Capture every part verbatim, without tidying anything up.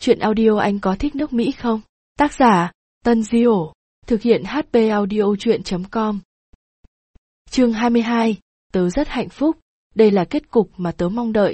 Chuyện audio anh có thích nước Mỹ không? Tác giả, Tân Diệu. Thực hiện hát pê audio chuyện chấm com. Chương hai mươi hai, tớ rất hạnh phúc, đây là kết cục mà tớ mong đợi.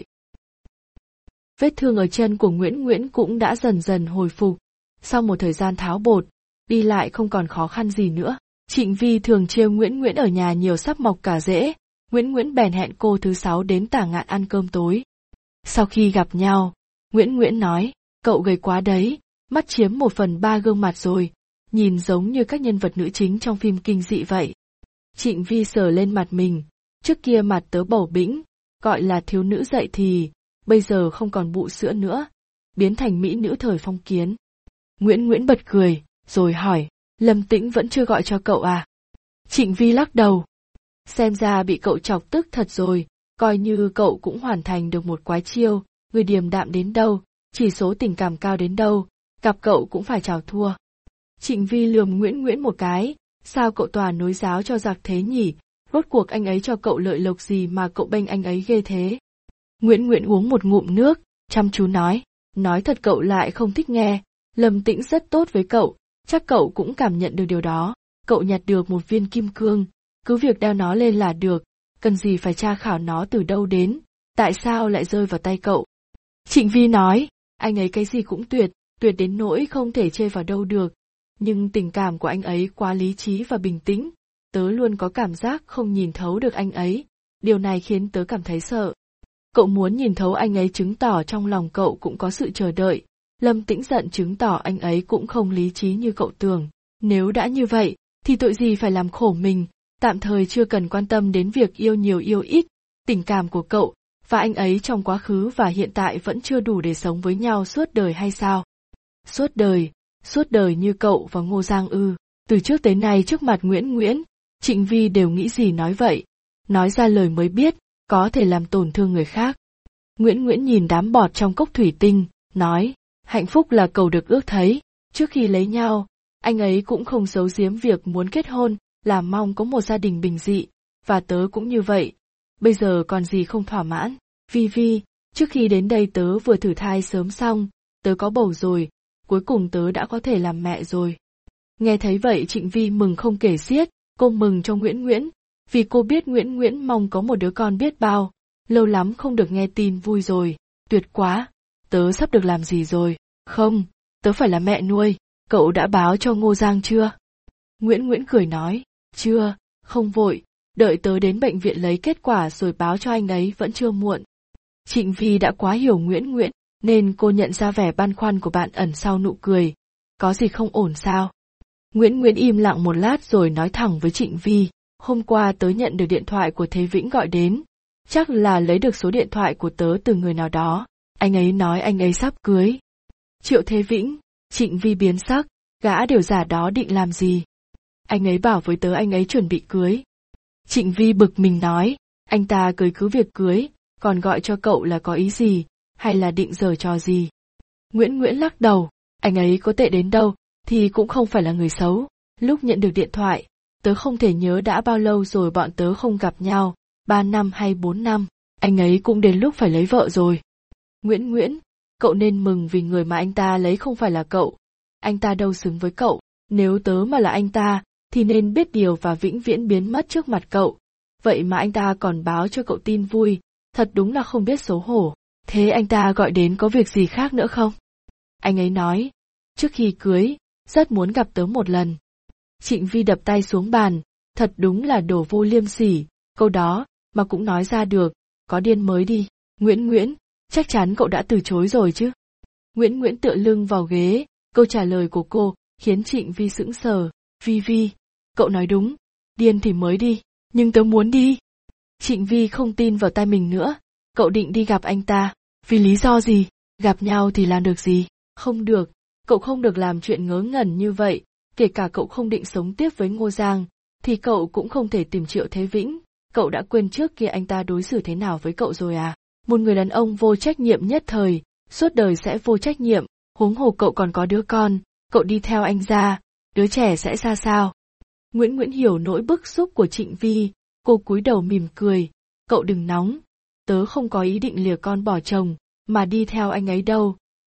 Vết thương ở chân của Nguyễn Nguyễn cũng đã dần dần hồi phục. Sau một thời gian tháo bột, đi lại không còn khó khăn gì nữa. Trịnh Vi thường trêu Nguyễn Nguyễn ở nhà nhiều sắp mọc cả rễ. Nguyễn Nguyễn bèn hẹn cô thứ sáu đến Tả Ngạn ăn cơm tối. Sau khi gặp nhau, Nguyễn Nguyễn nói, cậu gầy quá đấy, mắt chiếm một phần ba gương mặt rồi, nhìn giống như các nhân vật nữ chính trong phim kinh dị vậy. Trịnh Vi sờ lên mặt mình, trước kia mặt tớ bầu bĩnh, gọi là thiếu nữ dậy thì, bây giờ không còn bụ sữa nữa, biến thành mỹ nữ thời phong kiến. Nguyễn Nguyễn bật cười, rồi hỏi, Lâm Tĩnh vẫn chưa gọi cho cậu à? Trịnh Vi lắc đầu. Xem ra bị cậu chọc tức thật rồi, coi như cậu cũng hoàn thành được một quái chiêu, người điềm đạm đến đâu, chỉ số tình cảm cao đến đâu, gặp cậu cũng phải chào thua. Trịnh Vi lườm Nguyễn Nguyễn một cái, sao cậu toàn nối giáo cho giặc thế nhỉ, rốt cuộc anh ấy cho cậu lợi lộc gì mà cậu bênh anh ấy ghê thế. Nguyễn Nguyễn uống một ngụm nước, chăm chú nói, nói thật cậu lại không thích nghe, Lâm Tĩnh rất tốt với cậu, chắc cậu cũng cảm nhận được điều đó, cậu nhặt được một viên kim cương, cứ việc đeo nó lên là được, cần gì phải tra khảo nó từ đâu đến, tại sao lại rơi vào tay cậu. Trịnh Vi nói, anh ấy cái gì cũng tuyệt, tuyệt đến nỗi không thể chê vào đâu được, nhưng tình cảm của anh ấy quá lý trí và bình tĩnh, tớ luôn có cảm giác không nhìn thấu được anh ấy, điều này khiến tớ cảm thấy sợ. Cậu muốn nhìn thấu anh ấy chứng tỏ trong lòng cậu cũng có sự chờ đợi, Lâm Tĩnh giận chứng tỏ anh ấy cũng không lý trí như cậu tưởng, nếu đã như vậy, thì tội gì phải làm khổ mình, tạm thời chưa cần quan tâm đến việc yêu nhiều yêu ít, tình cảm của cậu và anh ấy trong quá khứ và hiện tại vẫn chưa đủ để sống với nhau suốt đời hay sao? Suốt đời, suốt đời như cậu và Ngô Giang ư, từ trước tới nay trước mặt Nguyễn Nguyễn, Trịnh Vi đều nghĩ gì nói vậy, nói ra lời mới biết, có thể làm tổn thương người khác. Nguyễn Nguyễn nhìn đám bọt trong cốc thủy tinh, nói, hạnh phúc là cầu được ước thấy, trước khi lấy nhau, anh ấy cũng không giấu giếm việc muốn kết hôn, là mong có một gia đình bình dị, và tớ cũng như vậy, bây giờ còn gì không thỏa mãn. Vi Vi, trước khi đến đây tớ vừa thử thai sớm xong, tớ có bầu rồi, cuối cùng tớ đã có thể làm mẹ rồi. Nghe thấy vậy Trịnh Vi mừng không kể xiết, cô mừng cho Nguyễn Nguyễn, vì cô biết Nguyễn Nguyễn mong có một đứa con biết bao, lâu lắm không được nghe tin vui rồi, tuyệt quá, tớ sắp được làm gì rồi, không, tớ phải là mẹ nuôi, cậu đã báo cho Ngô Giang chưa? Nguyễn Nguyễn cười nói, chưa, không vội, đợi tớ đến bệnh viện lấy kết quả rồi báo cho anh ấy vẫn chưa muộn. Trịnh Vi đã quá hiểu Nguyễn Nguyễn, nên cô nhận ra vẻ băn khoăn của bạn ẩn sau nụ cười, có gì không ổn sao? Nguyễn Nguyễn im lặng một lát rồi nói thẳng với Trịnh Vi, hôm qua tớ nhận được điện thoại của Thế Vĩnh gọi đến, chắc là lấy được số điện thoại của tớ từ người nào đó, anh ấy nói anh ấy sắp cưới. Triệu Thế Vĩnh, Trịnh Vi biến sắc, gã điều giả đó định làm gì? Anh ấy bảo với tớ anh ấy chuẩn bị cưới. Trịnh Vi bực mình nói, anh ta cưới cứ việc cưới, còn gọi cho cậu là có ý gì, hay là định giở trò gì? Nguyễn Nguyễn lắc đầu, anh ấy có tệ đến đâu, thì cũng không phải là người xấu. Lúc nhận được điện thoại, tớ không thể nhớ đã bao lâu rồi bọn tớ không gặp nhau, ba năm hay bốn năm, anh ấy cũng đến lúc phải lấy vợ rồi. Nguyễn Nguyễn, cậu nên mừng vì người mà anh ta lấy không phải là cậu, anh ta đâu xứng với cậu, nếu tớ mà là anh ta, thì nên biết điều và vĩnh viễn biến mất trước mặt cậu. Vậy mà anh ta còn báo cho cậu tin vui, thật đúng là không biết xấu hổ. Thế anh ta gọi đến có việc gì khác nữa không? Anh ấy nói, trước khi cưới, rất muốn gặp tớ một lần. Trịnh Vi đập tay xuống bàn, thật đúng là đồ vô liêm sỉ, câu đó mà cũng nói ra được, có điên mới đi. Nguyễn Nguyễn, chắc chắn cậu đã từ chối rồi chứ? Nguyễn Nguyễn tựa lưng vào ghế, câu trả lời của cô khiến Trịnh Vi sững sờ. Vi Vi, cậu nói đúng, điên thì mới đi, nhưng tớ muốn đi. Trịnh Vi không tin vào tai mình nữa, cậu định đi gặp anh ta, vì lý do gì, gặp nhau thì làm được gì, không được, cậu không được làm chuyện ngớ ngẩn như vậy, kể cả cậu không định sống tiếp với Ngô Giang, thì cậu cũng không thể tìm Triệu Thế Vĩnh, cậu đã quên trước kia anh ta đối xử thế nào với cậu rồi à, một người đàn ông vô trách nhiệm nhất thời, suốt đời sẽ vô trách nhiệm, huống hồ cậu còn có đứa con, cậu đi theo anh ra, đứa trẻ sẽ ra sao? Nguyễn Nguyễn hiểu nỗi bức xúc của Trịnh Vi, cô cúi đầu mỉm cười, cậu đừng nóng, tớ không có ý định lìa con bỏ chồng, mà đi theo anh ấy đâu,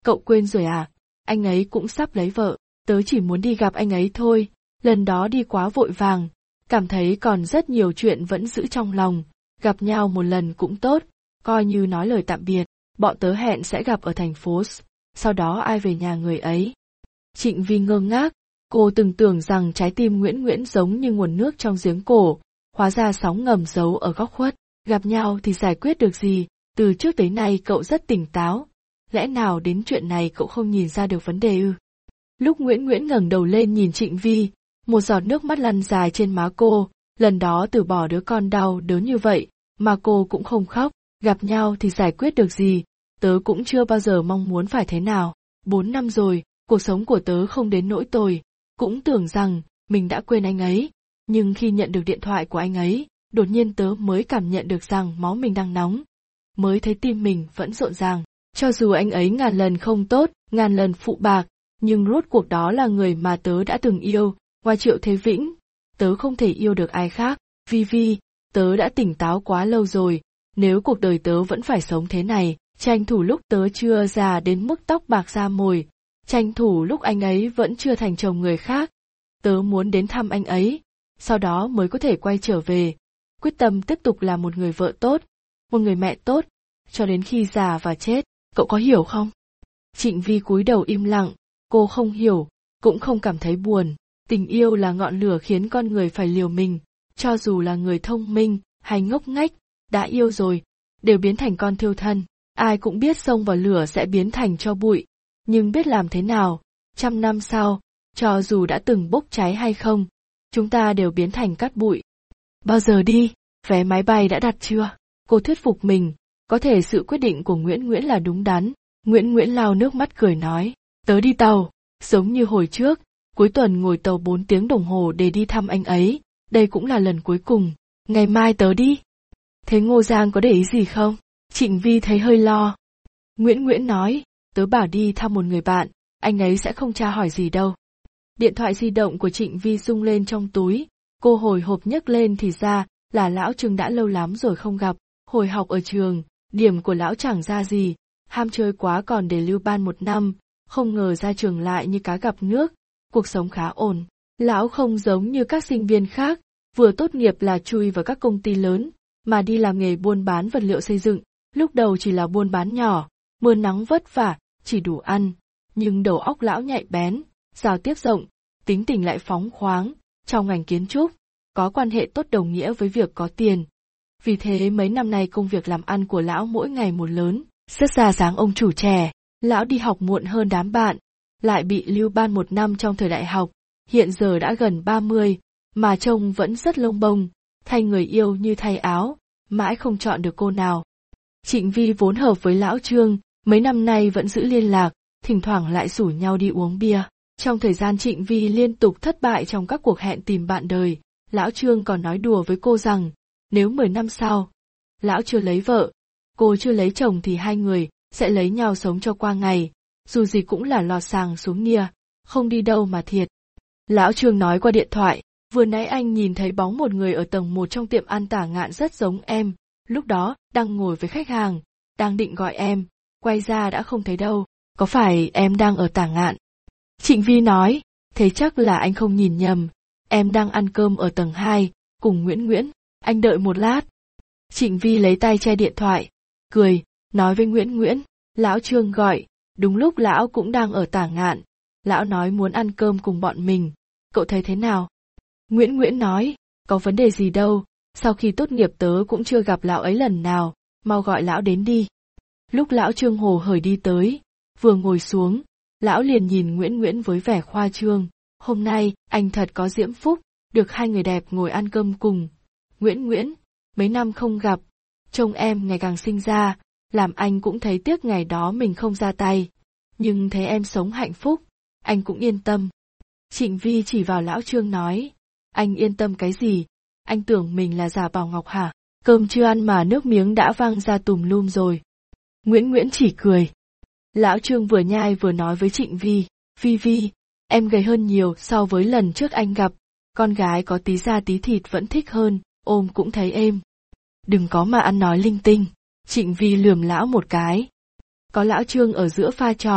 cậu quên rồi à, anh ấy cũng sắp lấy vợ, tớ chỉ muốn đi gặp anh ấy thôi, lần đó đi quá vội vàng, cảm thấy còn rất nhiều chuyện vẫn giữ trong lòng, gặp nhau một lần cũng tốt, coi như nói lời tạm biệt, bọn tớ hẹn sẽ gặp ở thành phố S, sau đó ai về nhà người ấy. Trịnh Vi ngơ ngác, cô từng tưởng rằng trái tim Nguyễn Nguyễn giống như nguồn nước trong giếng cổ, hóa ra sóng ngầm giấu ở góc khuất, gặp nhau thì giải quyết được gì, từ trước tới nay cậu rất tỉnh táo, lẽ nào đến chuyện này cậu không nhìn ra được vấn đề ư? Lúc Nguyễn Nguyễn ngẩng đầu lên nhìn Trịnh Vi, một giọt nước mắt lăn dài trên má cô, lần đó từ bỏ đứa con đau đớn như vậy, mà cô cũng không khóc, gặp nhau thì giải quyết được gì, tớ cũng chưa bao giờ mong muốn phải thế nào, bốn năm rồi, cuộc sống của tớ không đến nỗi tồi, cũng tưởng rằng mình đã quên anh ấy, nhưng khi nhận được điện thoại của anh ấy, đột nhiên tớ mới cảm nhận được rằng máu mình đang nóng, mới thấy tim mình vẫn rộn ràng, cho dù anh ấy ngàn lần không tốt, ngàn lần phụ bạc, nhưng rốt cuộc đó là người mà tớ đã từng yêu, ngoài Triệu Thế Vĩnh, tớ không thể yêu được ai khác, Vi Vi, tớ đã tỉnh táo quá lâu rồi, nếu cuộc đời tớ vẫn phải sống thế này, tranh thủ lúc tớ chưa già đến mức tóc bạc da mồi, tranh thủ lúc anh ấy vẫn chưa thành chồng người khác, tớ muốn đến thăm anh ấy, sau đó mới có thể quay trở về, quyết tâm tiếp tục là một người vợ tốt, một người mẹ tốt, cho đến khi già và chết, cậu có hiểu không? Trịnh Vi cúi đầu im lặng, cô không hiểu, cũng không cảm thấy buồn, tình yêu là ngọn lửa khiến con người phải liều mình, cho dù là người thông minh hay ngốc nghếch, đã yêu rồi, đều biến thành con thiêu thân, ai cũng biết xông vào lửa sẽ biến thành tro bụi, nhưng biết làm thế nào, trăm năm sau, cho dù đã từng bốc cháy hay không, chúng ta đều biến thành cát bụi. Bao giờ đi, vé máy bay đã đặt chưa? Cô thuyết phục mình, có thể sự quyết định của Nguyễn Nguyễn là đúng đắn, Nguyễn Nguyễn lau nước mắt cười nói, tớ đi tàu, giống như hồi trước, cuối tuần ngồi tàu bốn tiếng đồng hồ để đi thăm anh ấy, đây cũng là lần cuối cùng, ngày mai tớ đi. Thế Ngô Giang có để ý gì không? Trịnh Vi thấy hơi lo. Nguyễn Nguyễn nói, tớ bảo đi thăm một người bạn, anh ấy sẽ không tra hỏi gì đâu. Điện thoại di động của Trịnh Vi rung lên trong túi, cô hồi hộp nhấc lên thì ra là lão Trương đã lâu lắm rồi không gặp, hồi học ở trường, điểm của lão chẳng ra gì, ham chơi quá còn để lưu ban một năm, không ngờ ra trường lại như cá gặp nước, cuộc sống khá ổn. Lão không giống như các sinh viên khác, vừa tốt nghiệp là chui vào các công ty lớn, mà đi làm nghề buôn bán vật liệu xây dựng, lúc đầu chỉ là buôn bán nhỏ, mưa nắng vất vả, chỉ đủ ăn, nhưng đầu óc lão nhạy bén, giao tiếp rộng, tính tình lại phóng khoáng, trong ngành kiến trúc, có quan hệ tốt đồng nghĩa với việc có tiền. Vì thế mấy năm nay công việc làm ăn của lão mỗi ngày một lớn, rất ra dáng ông chủ trẻ, lão đi học muộn hơn đám bạn, lại bị lưu ban một năm trong thời đại học, hiện giờ đã gần ba mươi, mà trông vẫn rất lông bông, thay người yêu như thay áo, mãi không chọn được cô nào. Trịnh Vi vốn hợp với lão Trương, mấy năm nay vẫn giữ liên lạc, thỉnh thoảng lại rủ nhau đi uống bia. Trong thời gian Trịnh Vi liên tục thất bại trong các cuộc hẹn tìm bạn đời, lão Trương còn nói đùa với cô rằng, nếu mười năm sau, lão chưa lấy vợ, cô chưa lấy chồng thì hai người sẽ lấy nhau sống cho qua ngày, dù gì cũng là lọt sàng xuống nia, không đi đâu mà thiệt. Lão Trương nói qua điện thoại, vừa nãy anh nhìn thấy bóng một người ở tầng một trong tiệm ăn Tả Ngạn rất giống em, lúc đó đang ngồi với khách hàng, đang định gọi em, quay ra đã không thấy đâu, có phải em đang ở Tả Ngạn? Trịnh Vi nói, thế chắc là anh không nhìn nhầm, em đang ăn cơm ở tầng hai, cùng Nguyễn Nguyễn, anh đợi một lát. Trịnh Vi lấy tay che điện thoại, cười, nói với Nguyễn Nguyễn, lão Trương gọi, đúng lúc lão cũng đang ở Tả Ngạn, lão nói muốn ăn cơm cùng bọn mình, cậu thấy thế nào? Nguyễn Nguyễn nói, có vấn đề gì đâu, sau khi tốt nghiệp tớ cũng chưa gặp lão ấy lần nào, mau gọi lão đến đi. Lúc lão Trương hồ hởi đi tới, vừa ngồi xuống, lão liền nhìn Nguyễn Nguyễn với vẻ khoa trương, hôm nay anh thật có diễm phúc, được hai người đẹp ngồi ăn cơm cùng. Nguyễn Nguyễn, mấy năm không gặp, trông em ngày càng xinh ra, làm anh cũng thấy tiếc ngày đó mình không ra tay, nhưng thấy em sống hạnh phúc, anh cũng yên tâm. Trịnh Vi chỉ vào lão Trương nói, anh yên tâm cái gì, anh tưởng mình là giả bảo ngọc hả, cơm chưa ăn mà nước miếng đã văng ra tùm lum rồi. Nguyễn Nguyễn chỉ cười. Lão Trương vừa nhai vừa nói với Trịnh Vi, Vi Vi, em gầy hơn nhiều so với lần trước anh gặp, con gái có tí da tí thịt vẫn thích hơn, ôm cũng thấy êm. Đừng có mà ăn nói linh tinh, Trịnh Vi lườm lão một cái. Có lão Trương ở giữa pha trò,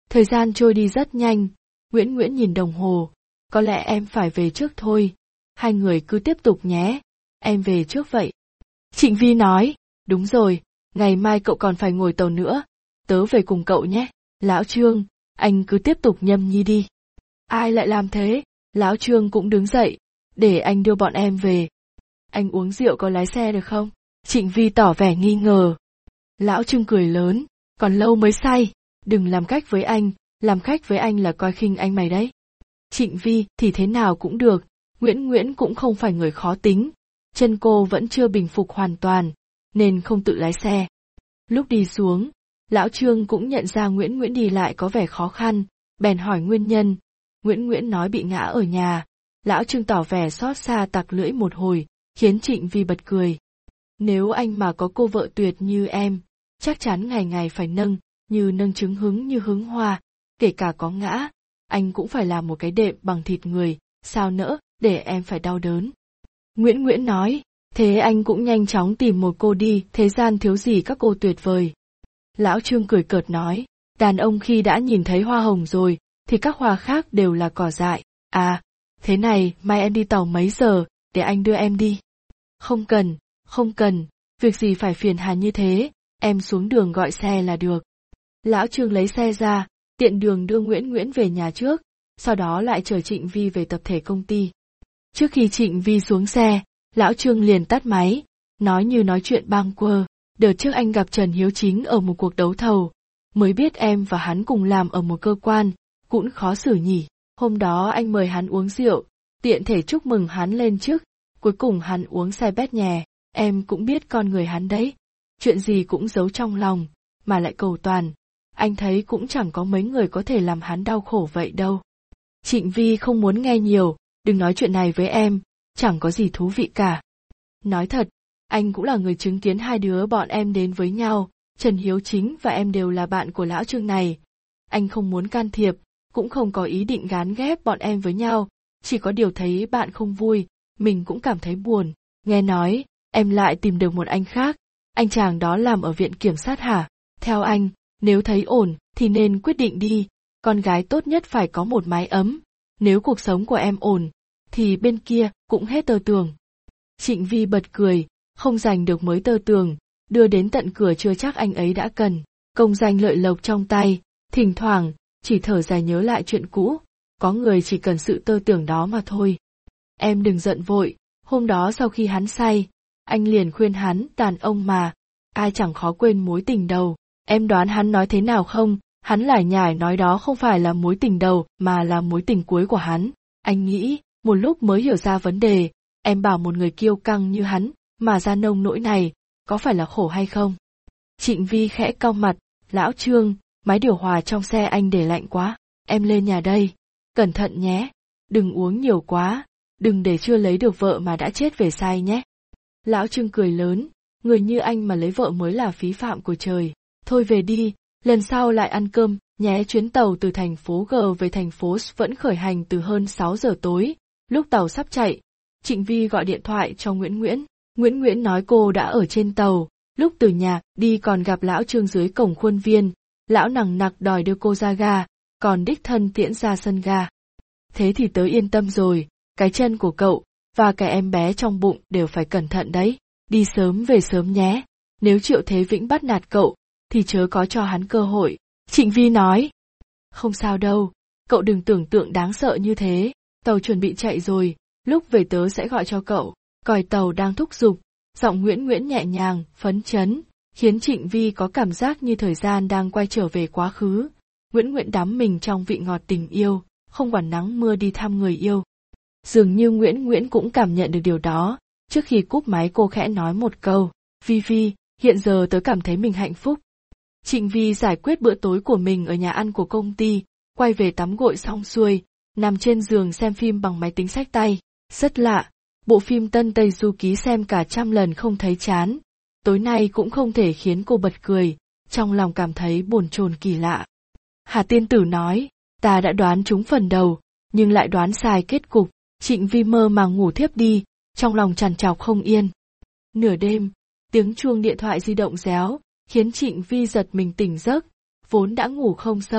Thời gian trôi đi rất nhanh, Nguyễn Nguyễn nhìn đồng hồ, có lẽ em phải về trước thôi, hai người cứ tiếp tục nhé, em về trước vậy. Trịnh Vi nói, đúng rồi, ngày mai cậu còn phải ngồi tàu nữa, tớ về cùng cậu nhé. Lão Trương, anh cứ tiếp tục nhâm nhi đi. Ai lại làm thế? Lão Trương cũng đứng dậy, để anh đưa bọn em về. Anh uống rượu có lái xe được không? Trịnh Vi tỏ vẻ nghi ngờ. Lão Trương cười lớn, còn lâu mới say, đừng làm cách với anh, làm khách với anh là coi khinh anh mày đấy. Trịnh Vi thì thế nào cũng được, Nguyễn Nguyễn cũng không phải người khó tính, chân cô vẫn chưa bình phục hoàn toàn, nên không tự lái xe. Lúc đi xuống, Lão Trương cũng nhận ra Nguyễn Nguyễn đi lại có vẻ khó khăn, bèn hỏi nguyên nhân. Nguyễn Nguyễn nói bị ngã ở nhà, Lão Trương tỏ vẻ xót xa tặc lưỡi một hồi, khiến Trịnh Vi bật cười. Nếu anh mà có cô vợ tuyệt như em, chắc chắn ngày ngày phải nâng, như nâng trứng hứng như hứng hoa, kể cả có ngã, anh cũng phải làm một cái đệm bằng thịt người, sao nỡ, để em phải đau đớn. Nguyễn Nguyễn nói, thế anh cũng nhanh chóng tìm một cô đi, thế gian thiếu gì các cô tuyệt vời. Lão Trương cười cợt nói, đàn ông khi đã nhìn thấy hoa hồng rồi, thì các hoa khác đều là cỏ dại. À, thế này, mai em đi tàu mấy giờ, để anh đưa em đi. Không cần, không cần, việc gì phải phiền hà như thế, em xuống đường gọi xe là được. Lão Trương lấy xe ra, tiện đường đưa Nguyễn Nguyễn về nhà trước, sau đó lại chở Trịnh Vi về tập thể công ty. Trước khi Trịnh Vi xuống xe, Lão Trương liền tắt máy, nói như nói chuyện bâng quơ. Đợt trước anh gặp Trần Hiếu Chính ở một cuộc đấu thầu, mới biết em và hắn cùng làm ở một cơ quan, cũng khó xử nhỉ. Hôm đó anh mời hắn uống rượu, tiện thể chúc mừng hắn lên chức, cuối cùng hắn uống say bét nhè, em cũng biết con người hắn đấy. Chuyện gì cũng giấu trong lòng, mà lại cầu toàn, anh thấy cũng chẳng có mấy người có thể làm hắn đau khổ vậy đâu. Trịnh Vi không muốn nghe nhiều, đừng nói chuyện này với em, chẳng có gì thú vị cả. Nói thật, anh cũng là người chứng kiến hai đứa bọn em đến với nhau, Trần Hiếu Chính và em đều là bạn của Lão Trương này. Anh không muốn can thiệp, cũng không có ý định gán ghép bọn em với nhau, chỉ có điều thấy bạn không vui, mình cũng cảm thấy buồn. Nghe nói, em lại tìm được một anh khác, anh chàng đó làm ở viện kiểm sát hả? Theo anh, nếu thấy ổn thì nên quyết định đi, con gái tốt nhất phải có một mái ấm, nếu cuộc sống của em ổn, thì bên kia cũng hết tơ tường. Trịnh Vi bật cười, không giành được mới tơ tường, đưa đến tận cửa chưa chắc anh ấy đã cần, công danh lợi lộc trong tay, thỉnh thoảng, chỉ thở dài nhớ lại chuyện cũ, có người chỉ cần sự tơ tưởng đó mà thôi. Em đừng giận vội, hôm đó sau khi hắn say, anh liền khuyên hắn, đàn ông mà, ai chẳng khó quên mối tình đầu, em đoán hắn nói thế nào không? Hắn lải nhải nói đó không phải là mối tình đầu mà là mối tình cuối của hắn. Anh nghĩ, một lúc mới hiểu ra vấn đề, em bảo một người kiêu căng như hắn, mà ra nông nỗi này, có phải là khổ hay không? Trịnh Vi khẽ cau mặt, Lão Trương, máy điều hòa trong xe anh để lạnh quá, em lên nhà đây, cẩn thận nhé, đừng uống nhiều quá, đừng để chưa lấy được vợ mà đã chết về say nhé. Lão Trương cười lớn, người như anh mà lấy vợ mới là phí phạm của trời, thôi về đi. Lần sau lại ăn cơm, nhé. Chuyến tàu từ thành phố G về thành phố S vẫn khởi hành từ hơn sáu giờ tối. Lúc tàu sắp chạy, Trịnh Vi gọi điện thoại cho Nguyễn Nguyễn. Nguyễn Nguyễn nói cô đã ở trên tàu, lúc từ nhà đi còn gặp Lão Trương dưới cổng khuôn viên. Lão nằng nặc đòi đưa cô ra ga, còn đích thân tiễn ra sân ga. Thế thì tớ yên tâm rồi, cái chân của cậu, và cái em bé trong bụng đều phải cẩn thận đấy. Đi sớm về sớm nhé, nếu Triệu Thế Vĩnh bắt nạt cậu, thì chớ có cho hắn cơ hội. Trịnh Vi nói. Không sao đâu, cậu đừng tưởng tượng đáng sợ như thế, tàu chuẩn bị chạy rồi, lúc về tớ sẽ gọi cho cậu. Còi tàu đang thúc giục, giọng Nguyễn Nguyễn nhẹ nhàng, phấn chấn, khiến Trịnh Vi có cảm giác như thời gian đang quay trở về quá khứ. Nguyễn Nguyễn đắm mình trong vị ngọt tình yêu, không quản nắng mưa đi thăm người yêu. Dường như Nguyễn Nguyễn cũng cảm nhận được điều đó, trước khi cúp máy cô khẽ nói một câu, Vi Vi, hiện giờ tớ cảm thấy mình hạnh phúc. Trịnh Vi giải quyết bữa tối của mình ở nhà ăn của công ty, quay về tắm gội xong xuôi, nằm trên giường xem phim bằng máy tính xách tay. Rất lạ, bộ phim Tân Tây Du Ký xem cả trăm lần không thấy chán. Tối nay cũng không thể khiến cô bật cười, trong lòng cảm thấy bồn chồn kỳ lạ. Hà Tiên Tử nói, ta đã đoán trúng phần đầu, nhưng lại đoán sai kết cục. Trịnh Vi mơ màng ngủ thiếp đi, trong lòng trằn trọc không yên. Nửa đêm, tiếng chuông điện thoại di động réo, khiến Trịnh Vi giật mình tỉnh giấc, vốn đã ngủ không sâu,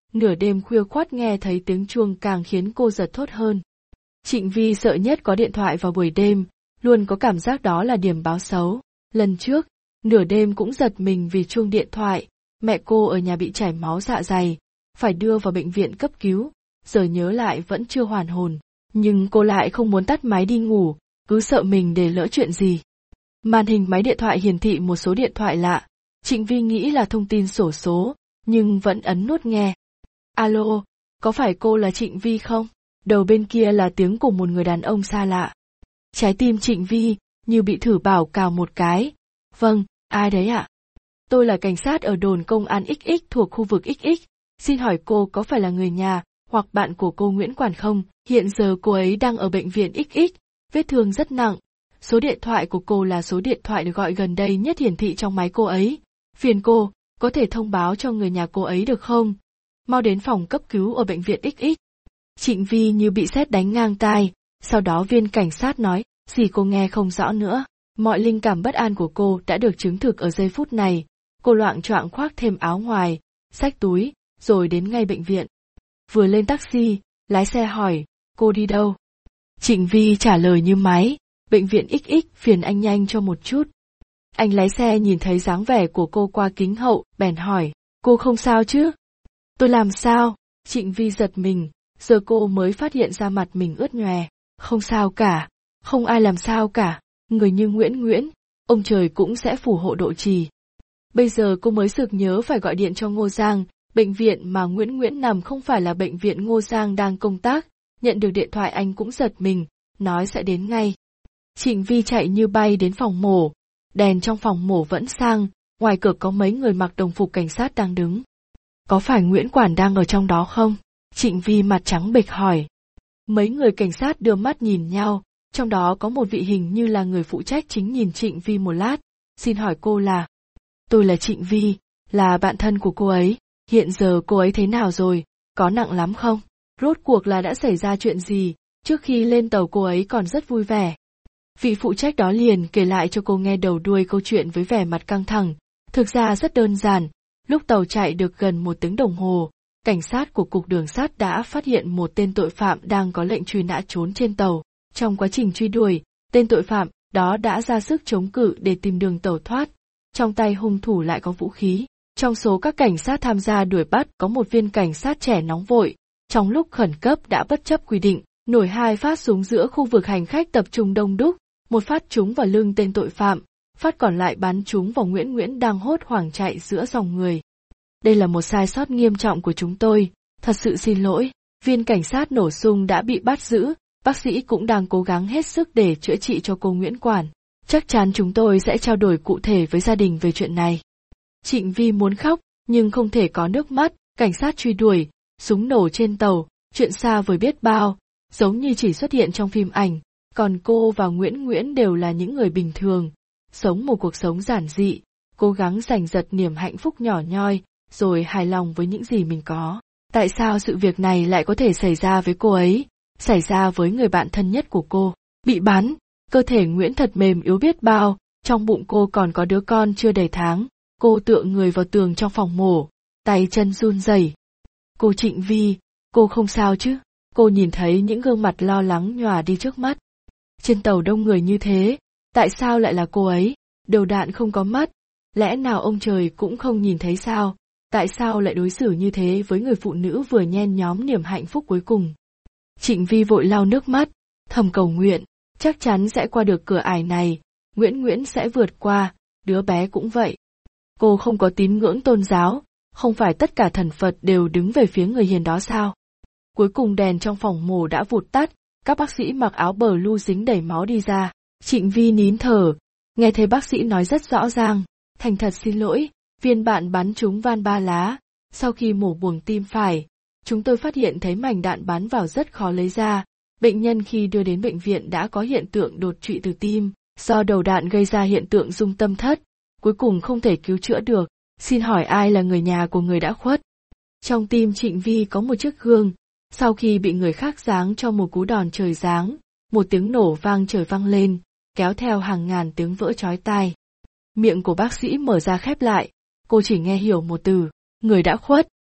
nửa đêm khuya khoắt nghe thấy tiếng chuông càng khiến cô giật thót hơn. Trịnh Vi sợ nhất có điện thoại vào buổi đêm, luôn có cảm giác đó là điểm báo xấu. Lần trước, nửa đêm cũng giật mình vì chuông điện thoại, mẹ cô ở nhà bị chảy máu dạ dày, phải đưa vào bệnh viện cấp cứu, giờ nhớ lại vẫn chưa hoàn hồn, nhưng cô lại không muốn tắt máy đi ngủ, cứ sợ mình để lỡ chuyện gì. Màn hình máy điện thoại hiển thị một số điện thoại lạ, Trịnh Vi nghĩ là thông tin xổ số, nhưng vẫn ấn nút nghe. Alo, có phải cô là Trịnh Vi không? Đầu bên kia là tiếng của một người đàn ông xa lạ. Trái tim Trịnh Vi như bị thử bảo cào một cái. Vâng, ai đấy ạ? Tôi là cảnh sát ở đồn công an ích ích thuộc khu vực ích ích. Xin hỏi cô có phải là người nhà hoặc bạn của cô Nguyễn Quản không? Hiện giờ cô ấy đang ở bệnh viện ích ích, vết thương rất nặng. Số điện thoại của cô là số điện thoại được gọi gần đây nhất hiển thị trong máy cô ấy. Phiền cô, có thể thông báo cho người nhà cô ấy được không? Mau đến phòng cấp cứu ở bệnh viện ích ích. Trịnh Vi như bị sét đánh ngang tai, sau đó viên cảnh sát nói, gì cô nghe không rõ nữa. Mọi linh cảm bất an của cô đã được chứng thực ở giây phút này. Cô loạng choạng khoác thêm áo ngoài, xách túi, rồi đến ngay bệnh viện. Vừa lên taxi, lái xe hỏi, cô đi đâu? Trịnh Vi trả lời như máy, bệnh viện ích ích phiền anh nhanh cho một chút. Anh lái xe nhìn thấy dáng vẻ của cô qua kính hậu, bèn hỏi, cô không sao chứ? Tôi làm sao? Trịnh Vi giật mình, giờ cô mới phát hiện ra mặt mình ướt nhòe. Không sao cả, không ai làm sao cả, người như Nguyễn Nguyễn, ông trời cũng sẽ phù hộ độ trì. Bây giờ cô mới sực nhớ phải gọi điện cho Ngô Giang, bệnh viện mà Nguyễn Nguyễn nằm không phải là bệnh viện Ngô Giang đang công tác, nhận được điện thoại anh cũng giật mình, nói sẽ đến ngay. Trịnh Vi chạy như bay đến phòng mổ, đèn trong phòng mổ vẫn sang, ngoài cửa có mấy người mặc đồng phục cảnh sát đang đứng. Có phải Nguyễn Quản đang ở trong đó không? Trịnh Vi mặt trắng bệch hỏi. Mấy người cảnh sát đưa mắt nhìn nhau, trong đó có một vị hình như là người phụ trách chính nhìn Trịnh Vi một lát, xin hỏi cô là... Tôi là Trịnh Vi, là bạn thân của cô ấy, hiện giờ cô ấy thế nào rồi, có nặng lắm không? Rốt cuộc là đã xảy ra chuyện gì, trước khi lên tàu cô ấy còn rất vui vẻ. Vị phụ trách đó liền kể lại cho cô nghe đầu đuôi câu chuyện với vẻ mặt căng thẳng, thực ra rất đơn giản, lúc tàu chạy được gần một tiếng đồng hồ, cảnh sát của cục đường sắt đã phát hiện một tên tội phạm đang có lệnh truy nã trốn trên tàu. Trong quá trình truy đuổi, tên tội phạm đó đã ra sức chống cự để tìm đường tẩu thoát. Trong tay hung thủ lại có vũ khí. Trong số các cảnh sát tham gia đuổi bắt có một viên cảnh sát trẻ nóng vội, trong lúc khẩn cấp đã bất chấp quy định, nổi hai phát súng giữa khu vực hành khách tập trung đông đúc, một phát trúng vào lưng tên tội phạm, phát còn lại bắn trúng vào Nguyễn Nguyễn đang hốt hoảng chạy giữa dòng người. Đây là một sai sót nghiêm trọng của chúng tôi, thật sự xin lỗi. Viên cảnh sát nổ súng đã bị bắt giữ, bác sĩ cũng đang cố gắng hết sức để chữa trị cho cô Nguyễn Quản. Chắc chắn chúng tôi sẽ trao đổi cụ thể với gia đình về chuyện này. Trịnh Vi muốn khóc, nhưng không thể có nước mắt, cảnh sát truy đuổi, súng nổ trên tàu, chuyện xa vời biết bao, giống như chỉ xuất hiện trong phim ảnh, còn cô và Nguyễn Nguyễn đều là những người bình thường, sống một cuộc sống giản dị, cố gắng giành giật niềm hạnh phúc nhỏ nhoi, rồi hài lòng với những gì mình có. Tại sao sự việc này lại có thể xảy ra với cô ấy, xảy ra với người bạn thân nhất của cô, bị bắn, cơ thể Nguyễn thật mềm yếu biết bao, trong bụng cô còn có đứa con chưa đầy tháng, cô tựa người vào tường trong phòng mổ, tay chân run rẩy. Cô Trịnh Vi, cô không sao chứ? Cô nhìn thấy những gương mặt lo lắng nhòa đi trước mắt. Trên tàu đông người như thế, tại sao lại là cô ấy? Đầu đạn không có mắt, lẽ nào ông trời cũng không nhìn thấy sao? Tại sao lại đối xử như thế với người phụ nữ vừa nhen nhóm niềm hạnh phúc cuối cùng? Trịnh Vi vội lau nước mắt, thầm cầu nguyện, chắc chắn sẽ qua được cửa ải này, Nguyễn Nguyễn sẽ vượt qua, đứa bé cũng vậy. Cô không có tín ngưỡng tôn giáo, không phải tất cả thần Phật đều đứng về phía người hiền đó sao? Cuối cùng đèn trong phòng mổ đã vụt tắt, các bác sĩ mặc áo blue dính đầy máu đi ra. Trịnh Vi nín thở, nghe thấy bác sĩ nói rất rõ ràng, thành thật xin lỗi, viên đạn bắn trúng van ba lá. Sau khi mổ buồng tim phải, chúng tôi phát hiện thấy mảnh đạn bắn vào rất khó lấy ra. Bệnh nhân khi đưa đến bệnh viện đã có hiện tượng đột trụy từ tim, do đầu đạn gây ra hiện tượng rung tâm thất, cuối cùng không thể cứu chữa được. Xin hỏi ai là người nhà của người đã khuất? Trong tim Trịnh Vi có một chiếc gương, sau khi bị người khác giáng cho một cú đòn trời giáng, một tiếng nổ vang trời vang lên, kéo theo hàng ngàn tiếng vỡ chói tai. Miệng của bác sĩ mở ra khép lại, cô chỉ nghe hiểu một từ, người đã khuất.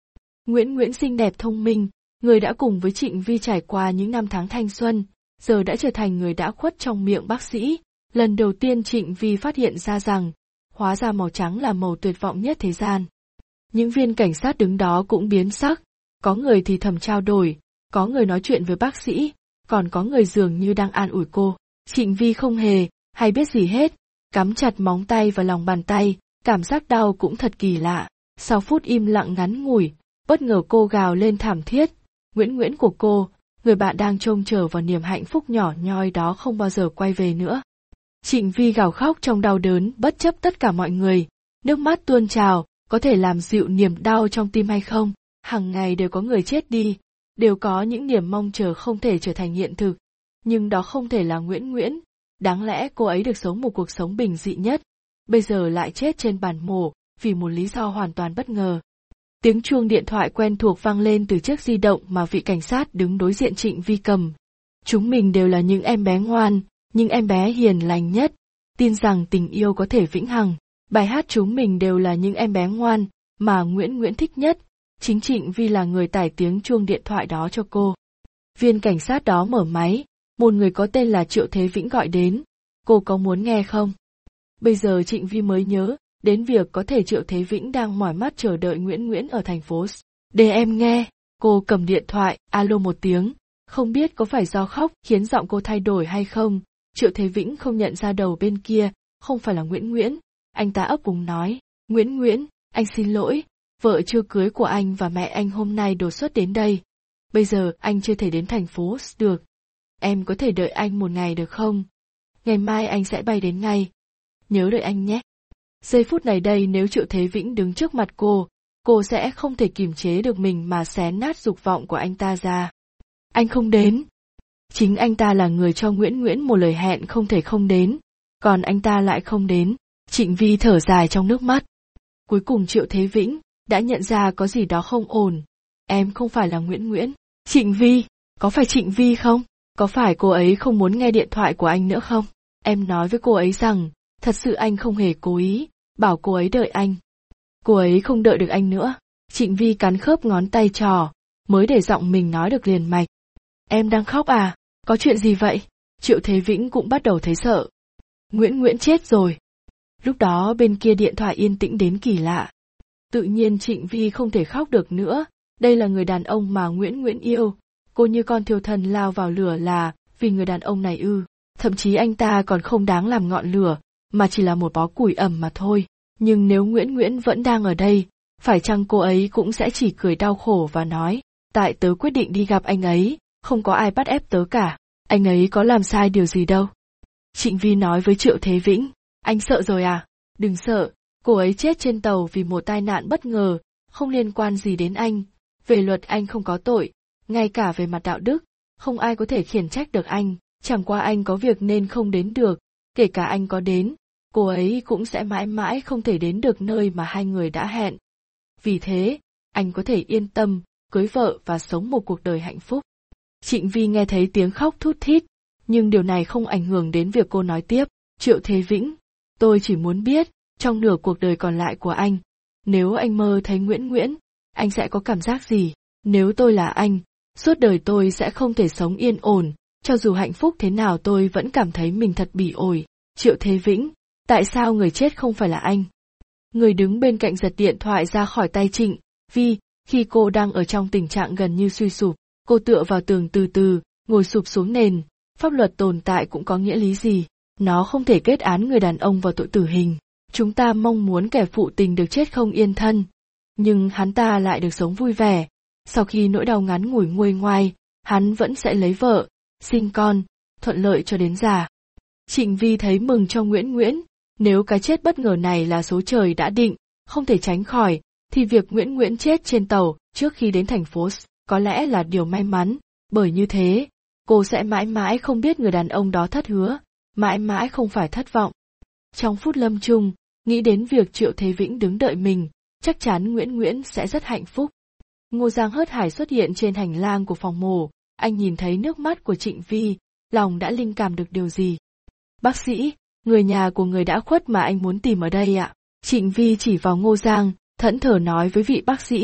Nguyễn Nguyễn xinh đẹp thông minh, người đã cùng với Trịnh Vi trải qua những năm tháng thanh xuân, giờ đã trở thành người đã khuất trong miệng bác sĩ. Lần đầu tiên Trịnh Vi phát hiện ra rằng, hóa ra màu trắng là màu tuyệt vọng nhất thế gian. Những viên cảnh sát đứng đó cũng biến sắc, có người thì thầm trao đổi, có người nói chuyện với bác sĩ, còn có người dường như đang an ủi cô. Trịnh Vi không hề, hay biết gì hết, cắm chặt móng tay vào lòng bàn tay, cảm giác đau cũng thật kỳ lạ. Sau phút im lặng ngắn ngủi, bất ngờ cô gào lên thảm thiết, Nguyễn Nguyễn của cô, người bạn đang trông chờ vào niềm hạnh phúc nhỏ nhoi đó không bao giờ quay về nữa. Trịnh Vi gào khóc trong đau đớn bất chấp tất cả mọi người, nước mắt tuôn trào, có thể làm dịu niềm đau trong tim hay không? Hằng ngày đều có người chết đi, đều có những niềm mong chờ không thể trở thành hiện thực, nhưng đó không thể là Nguyễn Nguyễn, đáng lẽ cô ấy được sống một cuộc sống bình dị nhất, bây giờ lại chết trên bàn mổ, vì một lý do hoàn toàn bất ngờ. Tiếng chuông điện thoại quen thuộc vang lên từ chiếc di động mà vị cảnh sát đứng đối diện Trịnh Vi cầm. Chúng mình đều là những em bé ngoan, những em bé hiền lành nhất, tin rằng tình yêu có thể vĩnh hằng. Bài hát Chúng mình đều là những em bé ngoan, mà Nguyễn Nguyễn thích nhất, chính Trịnh Vi là người tải tiếng chuông điện thoại đó cho cô. Viên cảnh sát đó mở máy, một người có tên là Triệu Thế Vĩnh gọi đến, cô có muốn nghe không? Bây giờ Trịnh Vi mới nhớ đến việc có thể Triệu Thế Vĩnh đang mỏi mắt chờ đợi Nguyễn Nguyễn ở thành phố S. Để em nghe, cô cầm điện thoại, alo một tiếng, không biết có phải do khóc khiến giọng cô thay đổi hay không, Triệu Thế Vĩnh không nhận ra đầu bên kia, không phải là Nguyễn Nguyễn, anh ta ấp úng nói, Nguyễn Nguyễn, anh xin lỗi, vợ chưa cưới của anh và mẹ anh hôm nay đột xuất đến đây, bây giờ anh chưa thể đến thành phố S được, em có thể đợi anh một ngày được không? Ngày mai anh sẽ bay đến ngay, nhớ đợi anh nhé. Giây phút này đây nếu Triệu Thế Vĩnh đứng trước mặt cô, cô sẽ không thể kiềm chế được mình mà xé nát dục vọng của anh ta ra. Anh không đến. Chính anh ta là người cho Nguyễn Nguyễn một lời hẹn không thể không đến, còn anh ta lại không đến. Trịnh Vi thở dài trong nước mắt. Cuối cùng Triệu Thế Vĩnh đã nhận ra có gì đó không ổn. Em không phải là Nguyễn Nguyễn. Trịnh Vi, có phải Trịnh Vi không? Có phải cô ấy không muốn nghe điện thoại của anh nữa không? Em nói với cô ấy rằng, thật sự anh không hề cố ý, bảo cô ấy đợi anh. Cô ấy không đợi được anh nữa. Trịnh Vi cắn khớp ngón tay trò, mới để giọng mình nói được liền mạch. Em đang khóc à? Có chuyện gì vậy? Triệu Thế Vĩnh cũng bắt đầu thấy sợ. Nguyễn Nguyễn chết rồi. Lúc đó bên kia điện thoại yên tĩnh đến kỳ lạ. Tự nhiên Trịnh Vi không thể khóc được nữa, đây là người đàn ông mà Nguyễn Nguyễn yêu. Cô như con thiêu thân lao vào lửa là vì người đàn ông này ư. Thậm chí anh ta còn không đáng làm ngọn lửa, mà chỉ là một bó củi ẩm mà thôi. Nhưng nếu Nguyễn Nguyễn vẫn đang ở đây, phải chăng cô ấy cũng sẽ chỉ cười đau khổ và nói, tại tớ quyết định đi gặp anh ấy, không có ai bắt ép tớ cả, anh ấy có làm sai điều gì đâu. Trịnh Vi nói với Triệu Thế Vĩnh, anh sợ rồi à? Đừng sợ, cô ấy chết trên tàu vì một tai nạn bất ngờ, không liên quan gì đến anh. Về luật anh không có tội, ngay cả về mặt đạo đức, không ai có thể khiển trách được anh, chẳng qua anh có việc nên không đến được, kể cả anh có đến, cô ấy cũng sẽ mãi mãi không thể đến được nơi mà hai người đã hẹn. Vì thế, anh có thể yên tâm, cưới vợ và sống một cuộc đời hạnh phúc. Trịnh Vi nghe thấy tiếng khóc thút thít, nhưng điều này không ảnh hưởng đến việc cô nói tiếp. Triệu Thế Vĩnh, tôi chỉ muốn biết, trong nửa cuộc đời còn lại của anh, nếu anh mơ thấy Nguyễn Nguyễn, anh sẽ có cảm giác gì? Nếu tôi là anh, suốt đời tôi sẽ không thể sống yên ổn, cho dù hạnh phúc thế nào tôi vẫn cảm thấy mình thật bỉ ổi. Triệu Thế Vĩnh, tại sao người chết không phải là anh? Người đứng bên cạnh giật điện thoại ra khỏi tay Trịnh Vi, khi cô đang ở trong tình trạng gần như suy sụp, cô tựa vào tường từ từ, ngồi sụp xuống nền. Pháp luật tồn tại cũng có nghĩa lý gì? Nó không thể kết án người đàn ông vào tội tử hình. Chúng ta mong muốn kẻ phụ tình được chết không yên thân, nhưng hắn ta lại được sống vui vẻ. Sau khi nỗi đau ngắn ngủi nguôi ngoai, hắn vẫn sẽ lấy vợ, sinh con, thuận lợi cho đến già. Trịnh Vi thấy mừng cho Nguyễn Nguyễn, nếu cái chết bất ngờ này là số trời đã định, không thể tránh khỏi, thì việc Nguyễn Nguyễn chết trên tàu trước khi đến thành phố S có lẽ là điều may mắn, bởi như thế, cô sẽ mãi mãi không biết người đàn ông đó thất hứa, mãi mãi không phải thất vọng. Trong phút lâm chung, nghĩ đến việc Triệu Thế Vĩnh đứng đợi mình, chắc chắn Nguyễn Nguyễn sẽ rất hạnh phúc. Ngô Giang hớt hải xuất hiện trên hành lang của phòng mổ, anh nhìn thấy nước mắt của Trịnh Vi, lòng đã linh cảm được điều gì. Bác sĩ, người nhà của người đã khuất mà anh muốn tìm ở đây ạ. Trịnh Vi chỉ vào Ngô Giang, thẫn thờ nói với vị bác sĩ,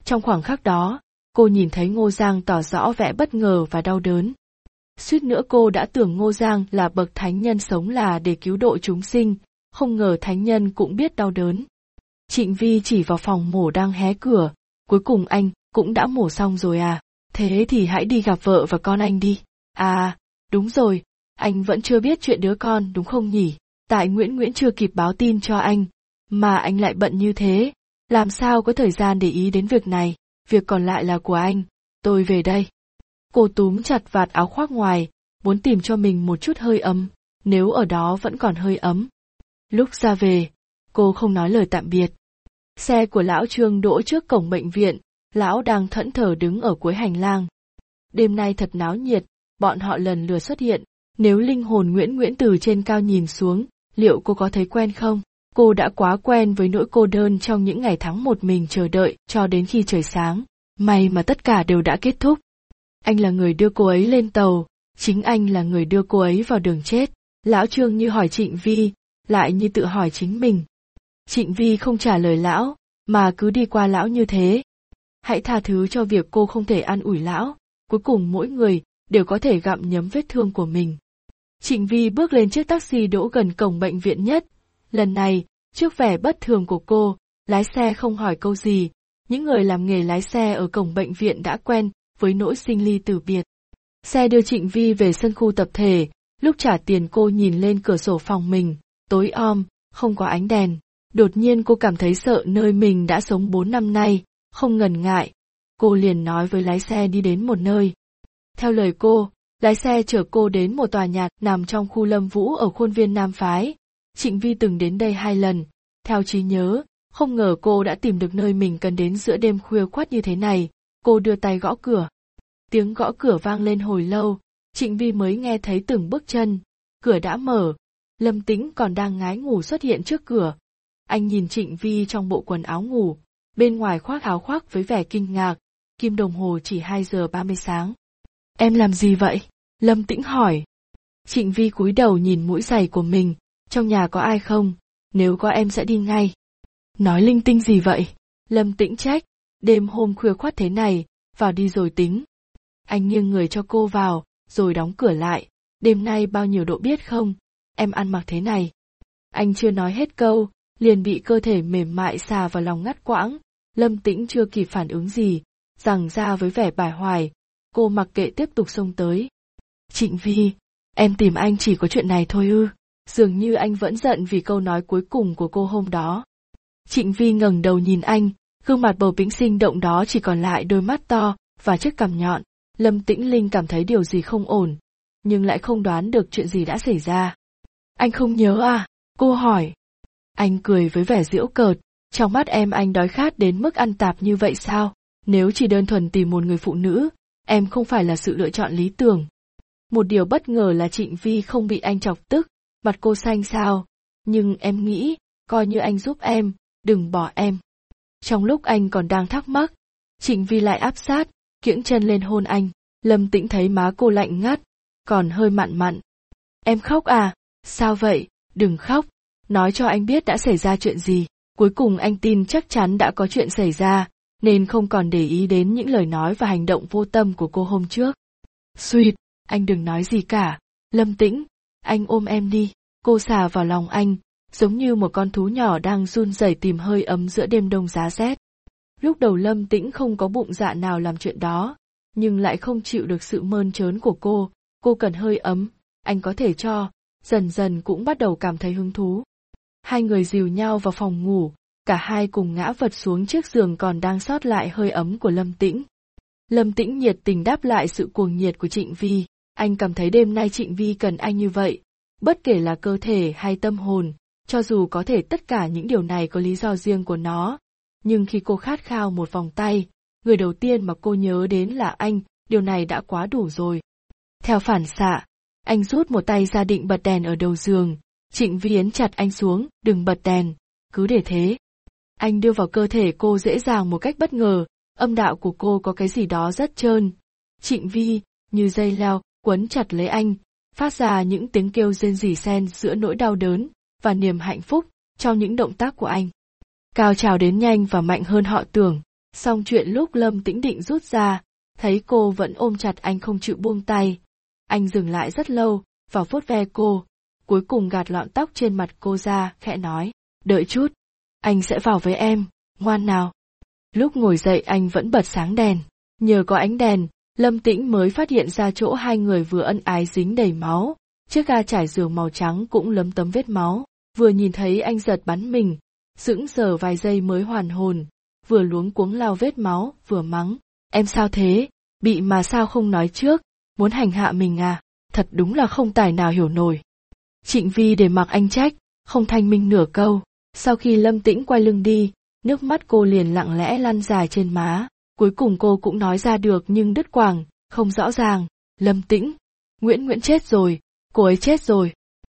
Trong khoảnh khắc đó, cô nhìn thấy Ngô Giang tỏ rõ vẻ bất ngờ và đau đớn. Suýt nữa cô đã tưởng Ngô Giang là bậc thánh nhân sống là để cứu độ chúng sinh, không ngờ thánh nhân cũng biết đau đớn. Trịnh Vi chỉ vào phòng mổ đang hé cửa, cuối cùng anh cũng đã mổ xong rồi à, thế thì hãy đi gặp vợ và con anh đi. À, đúng rồi, anh vẫn chưa biết chuyện đứa con đúng không nhỉ? Tại Nguyễn Nguyễn chưa kịp báo tin cho anh, mà anh lại bận như thế, làm sao có thời gian để ý đến việc này, việc còn lại là của anh, tôi về đây. Cô túm chặt vạt áo khoác ngoài, muốn tìm cho mình một chút hơi ấm, nếu ở đó vẫn còn hơi ấm. Lúc ra về, cô không nói lời tạm biệt. Xe của lão Trương đỗ trước cổng bệnh viện, lão đang thẫn thờ đứng ở cuối hành lang. Đêm nay thật náo nhiệt, bọn họ lần lượt xuất hiện, nếu linh hồn Nguyễn Nguyễn từ trên cao nhìn xuống, liệu cô có thấy quen không? Cô đã quá quen với nỗi cô đơn trong những ngày tháng một mình chờ đợi cho đến khi trời sáng. May mà tất cả đều đã kết thúc. Anh là người đưa cô ấy lên tàu, chính anh là người đưa cô ấy vào đường chết. Lão Trương như hỏi Trịnh Vi, lại như tự hỏi chính mình. Trịnh Vi không trả lời lão, mà cứ đi qua lão như thế. Hãy tha thứ cho việc cô không thể an ủi lão, cuối cùng mỗi người đều có thể gặm nhấm vết thương của mình. Trịnh Vi bước lên chiếc taxi đỗ gần cổng bệnh viện nhất. Lần này, trước vẻ bất thường của cô, lái xe không hỏi câu gì. Những người làm nghề lái xe ở cổng bệnh viện đã quen với nỗi sinh ly tử biệt. Xe đưa Trịnh Vi về sân khu tập thể, lúc trả tiền cô nhìn lên cửa sổ phòng mình, tối om, không có ánh đèn. Đột nhiên cô cảm thấy sợ nơi mình đã sống bốn năm nay, không ngần ngại. Cô liền nói với lái xe đi đến một nơi. Theo lời cô, lái xe chở cô đến một tòa nhà nằm trong khu Lâm Vũ ở khuôn viên Nam Phái. Trịnh Vi từng đến đây hai lần, theo trí nhớ, không ngờ cô đã tìm được nơi mình cần đến giữa đêm khuya khoắt như thế này. Cô đưa tay gõ cửa. Tiếng gõ cửa vang lên hồi lâu, Trịnh Vi mới nghe thấy từng bước chân. Cửa đã mở, Lâm Tĩnh còn đang ngái ngủ xuất hiện trước cửa. Anh nhìn Trịnh Vi trong bộ quần áo ngủ, bên ngoài khoác áo khoác với vẻ kinh ngạc, kim đồng hồ chỉ hai giờ ba mươi sáng. Em làm gì vậy? Lâm Tĩnh hỏi. Trịnh Vi cúi đầu nhìn mũi giày của mình, trong nhà có ai không? Nếu có em sẽ đi ngay. Nói linh tinh gì vậy? Lâm Tĩnh trách, đêm hôm khuya khoắt thế này, vào đi rồi tính. Anh nghiêng người cho cô vào, rồi đóng cửa lại. Đêm nay bao nhiêu độ biết không? Em ăn mặc thế này. Anh chưa nói hết câu, liền bị cơ thể mềm mại xà vào lòng ngắt quãng. Lâm Tĩnh chưa kịp phản ứng gì, giằng ra với vẻ bải hoài. Cô mặc kệ tiếp tục xông tới. Trịnh Vi, em tìm anh chỉ có chuyện này thôi ư? Dường như anh vẫn giận vì câu nói cuối cùng của cô hôm đó. Trịnh Vi ngẩng đầu nhìn anh, gương mặt bầu bĩnh sinh động đó chỉ còn lại đôi mắt to và chiếc cằm nhọn. Lâm Tĩnh Linh cảm thấy điều gì không ổn, nhưng lại không đoán được chuyện gì đã xảy ra. Anh không nhớ à? Cô hỏi. Anh cười với vẻ giễu cợt, trong mắt em anh đói khát đến mức ăn tạp như vậy sao? Nếu chỉ đơn thuần tìm một người phụ nữ, em không phải là sự lựa chọn lý tưởng. Một điều bất ngờ là Trịnh Vi không bị anh chọc tức, mặt cô xanh xao. Nhưng em nghĩ, coi như anh giúp em, đừng bỏ em. Trong lúc anh còn đang thắc mắc, Trịnh Vi lại áp sát, kiễng chân lên hôn anh. Lâm Tĩnh thấy má cô lạnh ngắt, còn hơi mặn mặn. Em khóc à? Sao vậy? Đừng khóc, nói cho anh biết đã xảy ra chuyện gì. Cuối cùng anh tin chắc chắn đã có chuyện xảy ra, nên không còn để ý đến những lời nói và hành động vô tâm của cô hôm trước. Sweet, anh đừng nói gì cả. Lâm Tĩnh, anh ôm em đi. Cô xà vào lòng anh, giống như một con thú nhỏ đang run rẩy tìm hơi ấm giữa đêm đông giá rét. Lúc đầu Lâm Tĩnh không có bụng dạ nào làm chuyện đó, nhưng lại không chịu được sự mơn trớn của cô. Cô cần hơi ấm, anh có thể cho, dần dần cũng bắt đầu cảm thấy hứng thú. Hai người dìu nhau vào phòng ngủ, cả hai cùng ngã vật xuống chiếc giường còn đang sót lại hơi ấm của Lâm Tĩnh. Lâm Tĩnh nhiệt tình đáp lại sự cuồng nhiệt của Trịnh Vi, anh cảm thấy đêm nay Trịnh Vi cần anh như vậy, bất kể là cơ thể hay tâm hồn, cho dù có thể tất cả những điều này có lý do riêng của nó. Nhưng khi cô khát khao một vòng tay, người đầu tiên mà cô nhớ đến là anh, điều này đã quá đủ rồi. Theo phản xạ, anh rút một tay ra định bật đèn ở đầu giường, Trịnh Vi ấn chặt anh xuống, đừng bật đèn, cứ để thế. Anh đưa vào cơ thể cô dễ dàng một cách bất ngờ, âm đạo của cô có cái gì đó rất trơn. Trịnh Vi, như dây leo, quấn chặt lấy anh, phát ra những tiếng kêu rên rỉ xen giữa nỗi đau đớn và niềm hạnh phúc trong những động tác của anh. Cao trào đến nhanh và mạnh hơn họ tưởng, Xong chuyện lúc Lâm Tĩnh định rút ra, thấy cô vẫn ôm chặt anh không chịu buông tay. Anh dừng lại rất lâu, vào vuốt ve cô, cuối cùng gạt lọn tóc trên mặt cô ra, khẽ nói, đợi chút, anh sẽ vào với em, ngoan nào. Lúc ngồi dậy anh vẫn bật sáng đèn, nhờ có ánh đèn, Lâm Tĩnh mới phát hiện ra chỗ hai người vừa ân ái dính đầy máu, chiếc ga trải giường màu trắng cũng lấm tấm vết máu, vừa nhìn thấy anh giật bắn mình, sững sờ vài giây mới hoàn hồn, vừa luống cuống lau vết máu, vừa mắng, em sao thế, bị mà sao không nói trước, muốn hành hạ mình à, thật đúng là không tài nào hiểu nổi. Trịnh Vi để mặc anh trách, không thanh minh nửa câu, sau khi Lâm Tĩnh quay lưng đi, nước mắt cô liền lặng lẽ lăn dài trên má, cuối cùng cô cũng nói ra được nhưng đứt quãng, không rõ ràng, Lâm Tĩnh, Nguyễn Nguyễn chết rồi, cô ấy chết rồi.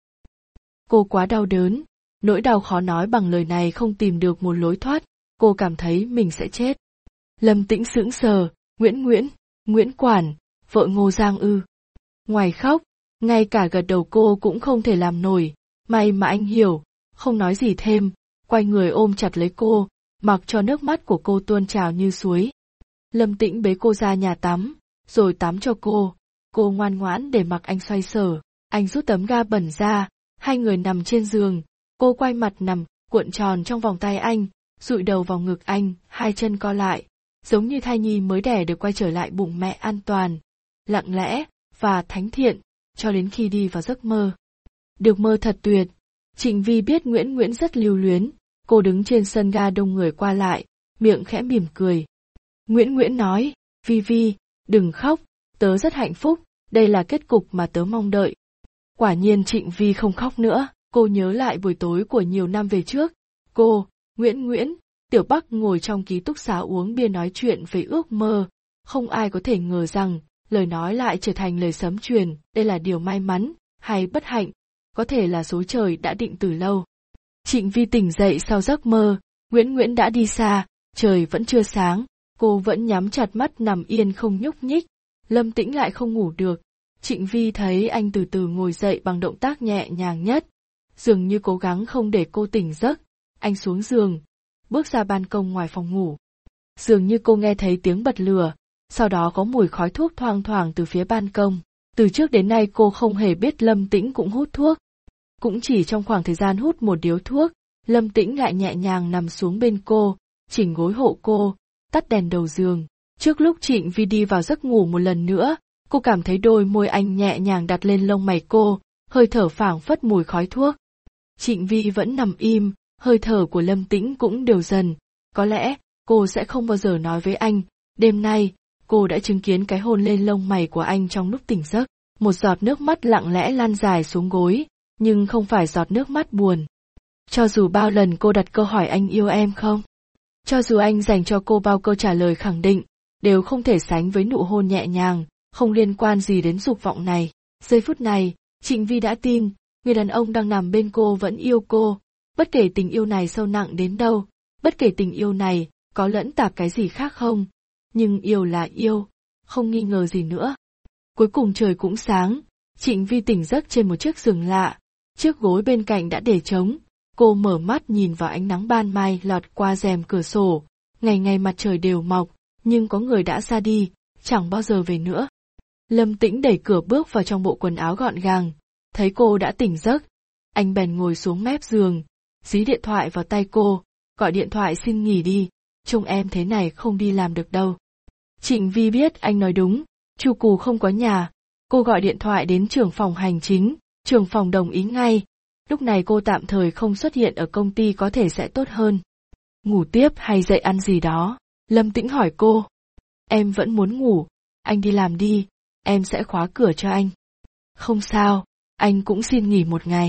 Cô quá đau đớn, nỗi đau khó nói bằng lời này không tìm được một lối thoát, cô cảm thấy mình sẽ chết. Lâm Tĩnh sững sờ, Nguyễn Nguyễn, Nguyễn Quản, vợ Ngô Giang ư. Ngoài khóc, ngay cả gật đầu cô cũng không thể làm nổi, may mà anh hiểu, không nói gì thêm, quay người ôm chặt lấy cô, mặc cho nước mắt của cô tuôn trào như suối. Lâm Tĩnh bế cô ra nhà tắm, rồi tắm cho cô, cô ngoan ngoãn để mặc anh xoay sở, anh rút tấm ga bẩn ra, hai người nằm trên giường, cô quay mặt nằm, cuộn tròn trong vòng tay anh, dụi đầu vào ngực anh, hai chân co lại, giống như thai nhi mới đẻ được quay trở lại bụng mẹ an toàn, lặng lẽ và thánh thiện, cho đến khi đi vào giấc mơ. Được mơ thật tuyệt. Trịnh Vi biết Nguyễn Nguyễn rất lưu luyến, cô đứng trên sân ga đông người qua lại, miệng khẽ mỉm cười. Nguyễn Nguyễn nói, Vi Vi, đừng khóc, tớ rất hạnh phúc, đây là kết cục mà tớ mong đợi. Quả nhiên Trịnh Vi không khóc nữa, cô nhớ lại buổi tối của nhiều năm về trước. Cô, Nguyễn Nguyễn, Tiểu Bắc ngồi trong ký túc xá uống bia nói chuyện về ước mơ, không ai có thể ngờ rằng, lời nói lại trở thành lời sấm truyền, đây là điều may mắn, hay bất hạnh, có thể là số trời đã định từ lâu. Trịnh Vi tỉnh dậy sau giấc mơ, Nguyễn Nguyễn đã đi xa, trời vẫn chưa sáng, cô vẫn nhắm chặt mắt nằm yên không nhúc nhích, Lâm Tĩnh lại không ngủ được. Trịnh Vi thấy anh từ từ ngồi dậy bằng động tác nhẹ nhàng nhất, dường như cố gắng không để cô tỉnh giấc, anh xuống giường, bước ra ban công ngoài phòng ngủ. Dường như cô nghe thấy tiếng bật lửa, sau đó có mùi khói thuốc thoang thoảng từ phía ban công. Từ trước đến nay cô không hề biết Lâm Tĩnh cũng hút thuốc. Cũng chỉ trong khoảng thời gian hút một điếu thuốc, Lâm Tĩnh lại nhẹ nhàng nằm xuống bên cô, chỉnh gối hộ cô, tắt đèn đầu giường. Trước lúc Trịnh Vi đi vào giấc ngủ một lần nữa, cô cảm thấy đôi môi anh nhẹ nhàng đặt lên lông mày cô, hơi thở phảng phất mùi khói thuốc. Trịnh Vi vẫn nằm im, hơi thở của Lâm Tĩnh cũng đều dần. Có lẽ, cô sẽ không bao giờ nói với anh, đêm nay, cô đã chứng kiến cái hôn lên lông mày của anh trong lúc tỉnh giấc. Một giọt nước mắt lặng lẽ lan dài xuống gối, nhưng không phải giọt nước mắt buồn. Cho dù bao lần cô đặt câu hỏi anh yêu em không, cho dù anh dành cho cô bao câu trả lời khẳng định, đều không thể sánh với nụ hôn nhẹ nhàng, không liên quan gì đến dục vọng này. Giây phút này, Trịnh Vi đã tin, người đàn ông đang nằm bên cô vẫn yêu cô, bất kể tình yêu này sâu nặng đến đâu, bất kể tình yêu này có lẫn tạp cái gì khác không, nhưng yêu là yêu, không nghi ngờ gì nữa. Cuối cùng trời cũng sáng, Trịnh Vi tỉnh giấc trên một chiếc giường lạ, chiếc gối bên cạnh đã để trống, cô mở mắt nhìn vào ánh nắng ban mai lọt qua rèm cửa sổ, ngày ngày mặt trời đều mọc, nhưng có người đã ra đi, chẳng bao giờ về nữa. Lâm Tĩnh đẩy cửa bước vào trong bộ quần áo gọn gàng, thấy cô đã tỉnh giấc, anh bèn ngồi xuống mép giường, dí điện thoại vào tay cô, gọi điện thoại xin nghỉ đi, trông em thế này không đi làm được đâu. Trịnh Vi biết anh nói đúng, Chu Cù không có nhà, cô gọi điện thoại đến trưởng phòng hành chính, trưởng phòng đồng ý ngay, lúc này cô tạm thời không xuất hiện ở công ty có thể sẽ tốt hơn. Ngủ tiếp hay dậy ăn gì đó? Lâm Tĩnh hỏi cô. Em vẫn muốn ngủ, anh đi làm đi, em sẽ khóa cửa cho anh. Không sao, anh cũng xin nghỉ một ngày.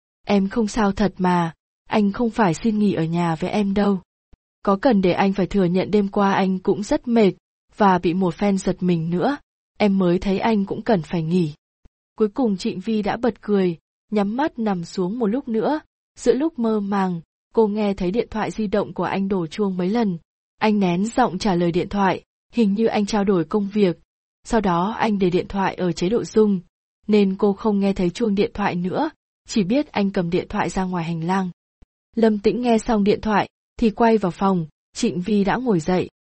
Em không sao thật mà, anh không phải xin nghỉ ở nhà với em đâu. Có cần để anh phải thừa nhận đêm qua anh cũng rất mệt, và bị một fan giật mình nữa, em mới thấy anh cũng cần phải nghỉ. Cuối cùng Trịnh Vi đã bật cười, nhắm mắt nằm xuống một lúc nữa, giữa lúc mơ màng, cô nghe thấy điện thoại di động của anh đổ chuông mấy lần. Anh nén giọng trả lời điện thoại, hình như anh trao đổi công việc, sau đó anh để điện thoại ở chế độ rung, nên cô không nghe thấy chuông điện thoại nữa, chỉ biết anh cầm điện thoại ra ngoài hành lang. Lâm Tĩnh nghe xong điện thoại, thì quay vào phòng, Trịnh Vi đã ngồi dậy.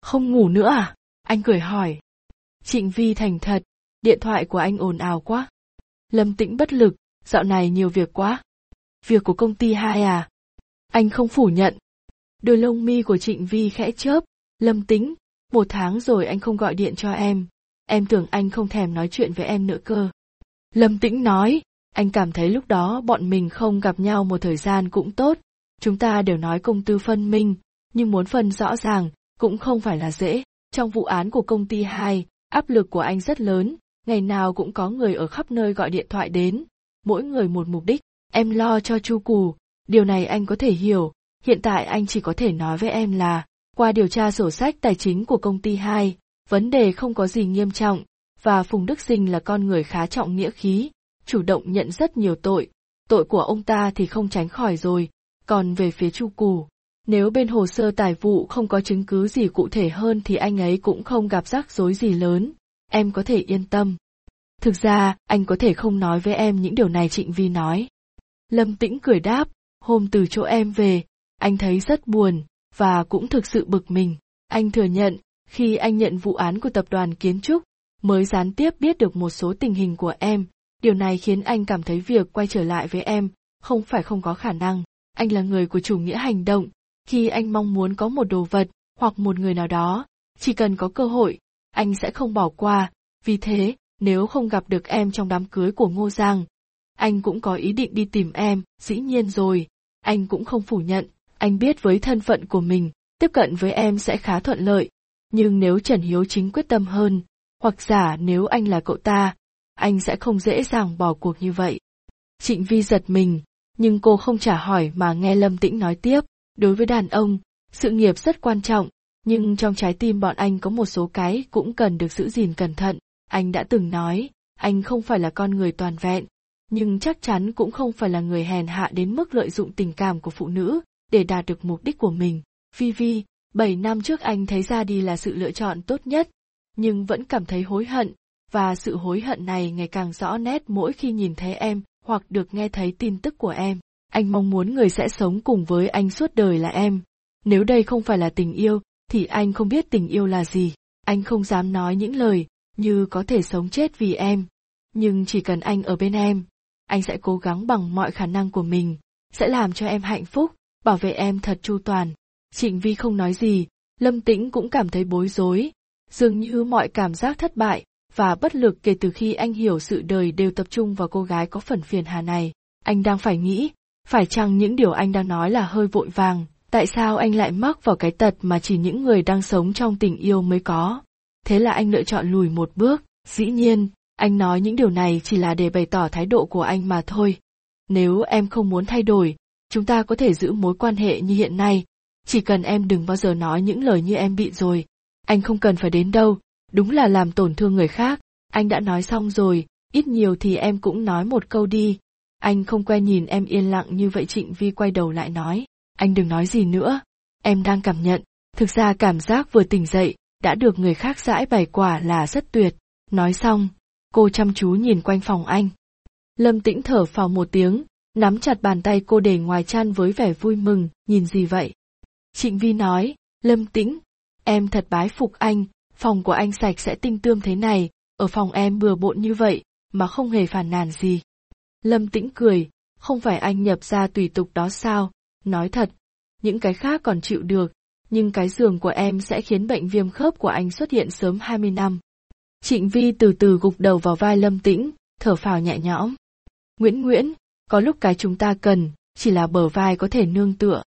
Không ngủ nữa à? Anh cười hỏi. Trịnh Vi thành thật, điện thoại của anh ồn ào quá. Lâm Tĩnh bất lực, dạo này nhiều việc quá. Việc của công ty hai à? Anh không phủ nhận. Đôi lông mi của Trịnh Vi khẽ chớp. Lâm Tĩnh, một tháng rồi anh không gọi điện cho em. Em tưởng anh không thèm nói chuyện với em nữa cơ. Lâm Tĩnh nói, anh cảm thấy lúc đó bọn mình không gặp nhau một thời gian cũng tốt. Chúng ta đều nói công tư phân minh, nhưng muốn phân rõ ràng, cũng không phải là dễ. Trong vụ án của công ty hai, áp lực của anh rất lớn, ngày nào cũng có người ở khắp nơi gọi điện thoại đến, mỗi người một mục đích. Em lo cho Chu Cù, điều này anh có thể hiểu. Hiện tại anh chỉ có thể nói với em là, qua điều tra sổ sách tài chính của công ty hai, vấn đề không có gì nghiêm trọng, và Phùng Đức Sinh là con người khá trọng nghĩa khí, chủ động nhận rất nhiều tội. Tội của ông ta thì không tránh khỏi rồi, còn về phía Chu Cù, nếu bên hồ sơ tài vụ không có chứng cứ gì cụ thể hơn thì anh ấy cũng không gặp rắc rối gì lớn, em có thể yên tâm. Thực ra, anh có thể không nói với em những điều này, Trịnh Vi nói. Lâm Tĩnh cười đáp, hôm từ chỗ em về, anh thấy rất buồn, và cũng thực sự bực mình. Anh thừa nhận, khi anh nhận vụ án của tập đoàn Kiến Trúc, mới gián tiếp biết được một số tình hình của em, điều này khiến anh cảm thấy việc quay trở lại với em, không phải không có khả năng. Anh là người của chủ nghĩa hành động, khi anh mong muốn có một đồ vật, hoặc một người nào đó, chỉ cần có cơ hội, anh sẽ không bỏ qua, vì thế, nếu không gặp được em trong đám cưới của Ngô Giang, anh cũng có ý định đi tìm em, dĩ nhiên rồi, anh cũng không phủ nhận, anh biết với thân phận của mình, tiếp cận với em sẽ khá thuận lợi, nhưng nếu Trần Hiếu Chính quyết tâm hơn, hoặc giả nếu anh là cậu ta, anh sẽ không dễ dàng bỏ cuộc như vậy. Trịnh Vi giật mình, nhưng cô không trả hỏi mà nghe Lâm Tĩnh nói tiếp, đối với đàn ông, sự nghiệp rất quan trọng, nhưng trong trái tim bọn anh có một số cái cũng cần được giữ gìn cẩn thận. Anh đã từng nói, anh không phải là con người toàn vẹn, nhưng chắc chắn cũng không phải là người hèn hạ đến mức lợi dụng tình cảm của phụ nữ để đạt được mục đích của mình. Vi Vi, bảy năm trước anh thấy ra đi là sự lựa chọn tốt nhất, nhưng vẫn cảm thấy hối hận, và sự hối hận này ngày càng rõ nét mỗi khi nhìn thấy em hoặc được nghe thấy tin tức của em. Anh mong muốn người sẽ sống cùng với anh suốt đời là em. Nếu đây không phải là tình yêu, thì anh không biết tình yêu là gì. Anh không dám nói những lời như có thể sống chết vì em. Nhưng chỉ cần anh ở bên em, anh sẽ cố gắng bằng mọi khả năng của mình, sẽ làm cho em hạnh phúc, bảo vệ em thật chu toàn. Trịnh Vi không nói gì, Lâm Tĩnh cũng cảm thấy bối rối. Dường như mọi cảm giác thất bại và bất lực kể từ khi anh hiểu sự đời đều tập trung vào cô gái có phần phiền hà này. Anh đang phải nghĩ, phải chăng những điều anh đang nói là hơi vội vàng, tại sao anh lại mắc vào cái tật mà chỉ những người đang sống trong tình yêu mới có. Thế là anh lựa chọn lùi một bước, dĩ nhiên, anh nói những điều này chỉ là để bày tỏ thái độ của anh mà thôi. Nếu em không muốn thay đổi, chúng ta có thể giữ mối quan hệ như hiện nay, chỉ cần em đừng bao giờ nói những lời như em bị rồi. Anh không cần phải đến đâu, đúng là làm tổn thương người khác, anh đã nói xong rồi, ít nhiều thì em cũng nói một câu đi. Anh không quen nhìn em yên lặng như vậy. Trịnh Vi quay đầu lại nói, anh đừng nói gì nữa, em đang cảm nhận, thực ra cảm giác vừa tỉnh dậy, đã được người khác giãi bày quả là rất tuyệt. Nói xong, cô chăm chú nhìn quanh phòng anh. Lâm Tĩnh thở phào một tiếng, nắm chặt bàn tay cô để ngoài chăn với vẻ vui mừng, nhìn gì vậy? Trịnh Vi nói, Lâm Tĩnh, em thật bái phục anh, phòng của anh sạch sẽ tinh tươm thế này, ở phòng em bừa bộn như vậy, mà không hề phàn nàn gì. Lâm Tĩnh cười, không phải anh nhập ra tùy tục đó sao, nói thật, những cái khác còn chịu được, nhưng cái giường của em sẽ khiến bệnh viêm khớp của anh xuất hiện sớm hai mươi năm. Trịnh Vi từ từ gục đầu vào vai Lâm Tĩnh, thở phào nhẹ nhõm. Nguyễn Nguyễn, có lúc cái chúng ta cần, chỉ là bờ vai có thể nương tựa.